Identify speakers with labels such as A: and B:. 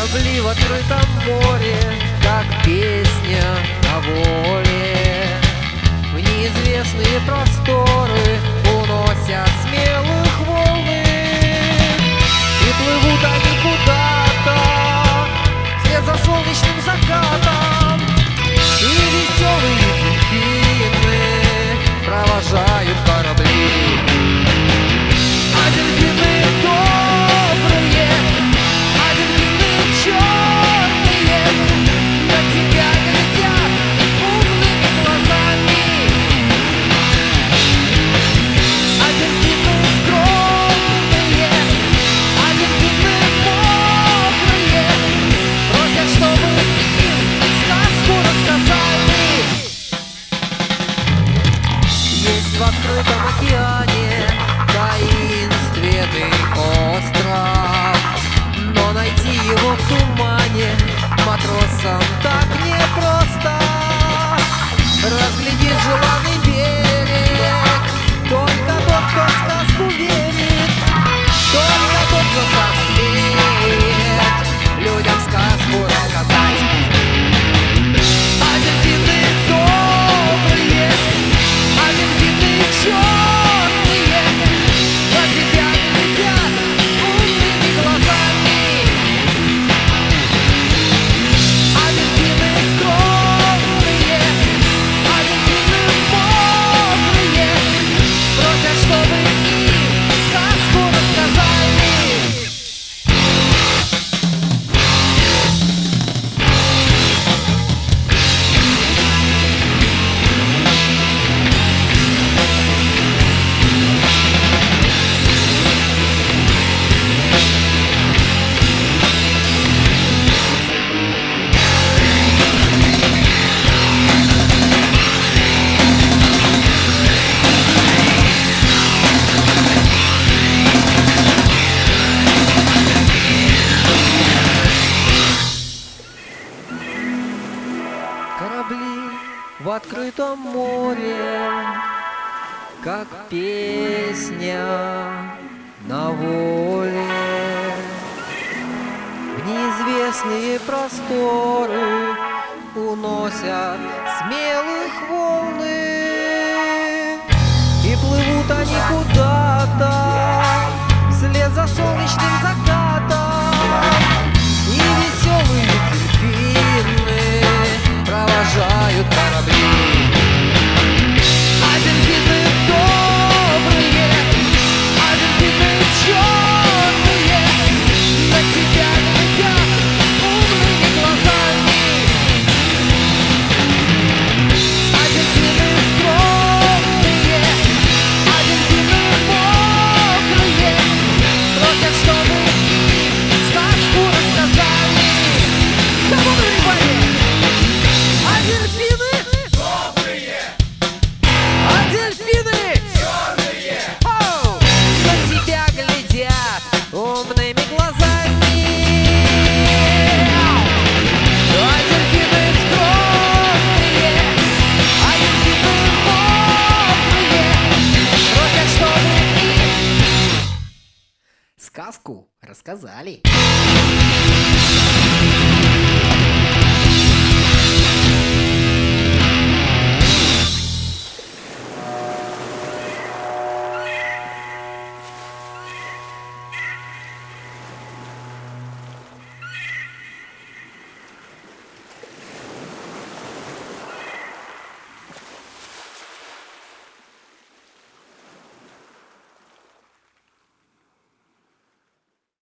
A: Корабли в открытом море, как песня на воле, в неизвестные просторы уносят смелых волны. И плывут они куда-то вслед за солнечным закатом, и веселые дельфины провожают корабли. А дельфины добрые, а дельфины черные на тебя глядят умными глазами. А дельфины скромные, а дельфины мокрые просят, чтобы им сказку рассказали. Есть в открытом океане таинственный остров, но найти его в тумане матросам так непросто. Разглядеть желанный берег только тот, кто в сказку верит, только тот, кто сам умеет людям сказку рассказать. А дельфины добрые, а дельфины черные на тебя глядят умными глазами. А дельфины скромные, а дельфины мокрые просят, чтобы им сказку рассказали. Корабли в открытом море, как песня на воле, в неизвестные просторы уносят смелых волны. И плывут они куда-то вслед за солнечным закатом, и веселые дельфины провожают корабли. А дельфины добрые, а дельфины черные на тебя глядят умными глазами. А дельфины скромные, а дельфины мокрые просят, чтобы им сказку рассказали. Кому внимание? А дельфины добрые, а дельфины черные на тебя глядят умными глазами. А дельфины скромные, а дельфины мокрые просят, чтобы им сказку рассказали.